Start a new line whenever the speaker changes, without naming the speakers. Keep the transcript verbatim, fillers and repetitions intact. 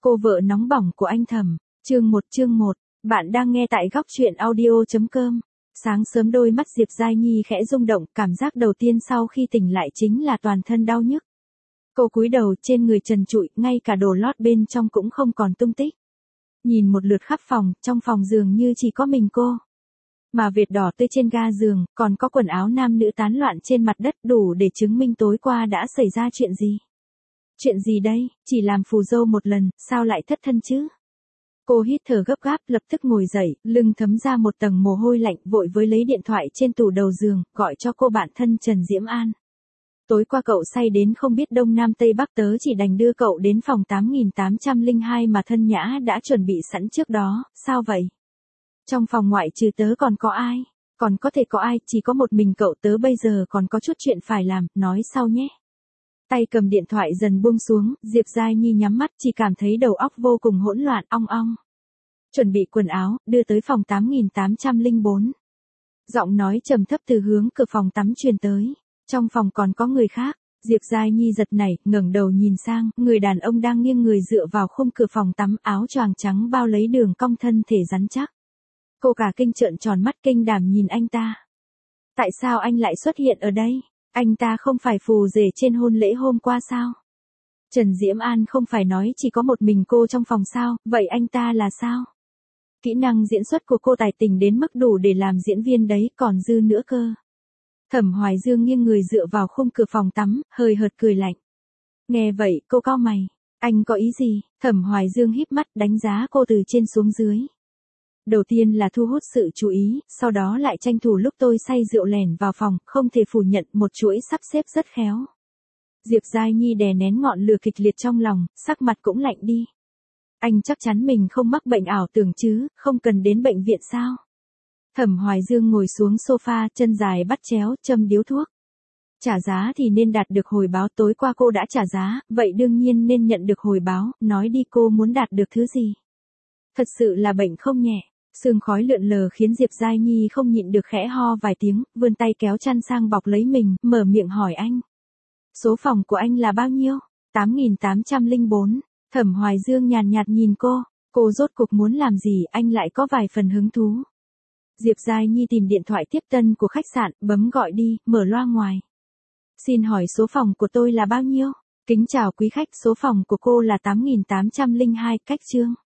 Cô vợ nóng bỏng của anh Thẩm, chương một chương một, bạn đang nghe tại góc truyện audio.com. Sáng sớm đôi mắt Diệp Giai Nhi khẽ rung động, cảm giác đầu tiên sau khi tỉnh lại chính là toàn thân đau nhức. Cô cúi đầu, trên người trần trụi, ngay cả đồ lót bên trong cũng không còn tung tích. Nhìn một lượt khắp phòng, trong phòng giường như chỉ có mình cô. Mà vệt đỏ tươi trên ga giường, còn có quần áo nam nữ tán loạn trên mặt đất, đủ để chứng minh tối qua đã xảy ra chuyện gì. Chuyện gì đây, chỉ làm phù dâu một lần, sao lại thất thân chứ? Cô hít thở gấp gáp, lập tức ngồi dậy, lưng thấm ra một tầng mồ hôi lạnh, vội với lấy điện thoại trên tủ đầu giường, gọi cho cô bạn thân Trần Diễm An. Tối qua cậu say đến không biết đông nam tây bắc, tớ chỉ đành đưa cậu đến phòng tám nghìn tám trăm lẻ hai mà Thân Nhã đã chuẩn bị sẵn trước đó. Sao vậy? Trong phòng ngoại trừ tớ còn có ai? Còn có thể có ai, chỉ có một mình cậu, tớ bây giờ còn có chút chuyện phải làm, nói sau nhé. Tay cầm điện thoại dần buông xuống, Diệp Giai Nhi nhắm mắt, chỉ cảm thấy đầu óc vô cùng hỗn loạn, ong ong. Chuẩn bị quần áo, đưa tới phòng tám nghìn tám trăm lẻ bốn. Giọng nói trầm thấp từ hướng cửa phòng tắm truyền tới. Trong phòng còn có người khác. Diệp Giai Nhi giật nảy, ngẩng đầu nhìn sang, người đàn ông đang nghiêng người dựa vào khung cửa phòng tắm, áo choàng trắng bao lấy đường cong thân thể rắn chắc. Cô cả kinh trợn tròn mắt kinh đảm nhìn anh ta. Tại sao anh lại xuất hiện ở đây? Anh ta không phải phù rể trên hôn lễ hôm qua sao? Trần Diễm An không phải nói chỉ có một mình cô trong phòng sao, vậy anh ta là sao? Kỹ năng diễn xuất của cô tài tình đến mức đủ để làm diễn viên đấy, còn dư nữa cơ. Thẩm Hoài Dương nghiêng người dựa vào khung cửa phòng tắm, hơi hợt cười lạnh. Nghe vậy, cô cau mày. Anh có ý gì? Thẩm Hoài Dương híp mắt đánh giá cô từ trên xuống dưới. Đầu tiên là thu hút sự chú ý, sau đó lại tranh thủ lúc tôi say rượu lẻn vào phòng, không thể phủ nhận một chuỗi sắp xếp rất khéo. Diệp Giai Nhi đè nén ngọn lửa kịch liệt trong lòng, sắc mặt cũng lạnh đi. Anh chắc chắn mình không mắc bệnh ảo tưởng chứ, không cần đến bệnh viện sao? Thẩm Hoài Dương ngồi xuống sofa, chân dài bắt chéo, châm điếu thuốc. Trả giá thì nên đạt được hồi báo, tối qua cô đã trả giá, vậy đương nhiên nên nhận được hồi báo, nói đi cô muốn đạt được thứ gì? Thật sự là bệnh không nhẹ. Sương khói lượn lờ khiến Diệp Giai Nhi không nhịn được khẽ ho vài tiếng, vươn tay kéo chăn sang bọc lấy mình, mở miệng hỏi anh. Số phòng của anh là bao nhiêu? tám nghìn tám trăm lẻ bốn. Thẩm Hoài Dương nhàn nhạt nhìn cô, cô rốt cuộc muốn làm gì, anh lại có vài phần hứng thú. Diệp Giai Nhi tìm điện thoại tiếp tân của khách sạn, bấm gọi đi, mở loa ngoài. Xin hỏi số phòng của tôi là bao nhiêu? Kính chào quý khách, số phòng của cô là tám nghìn tám trăm lẻ hai, cách chương.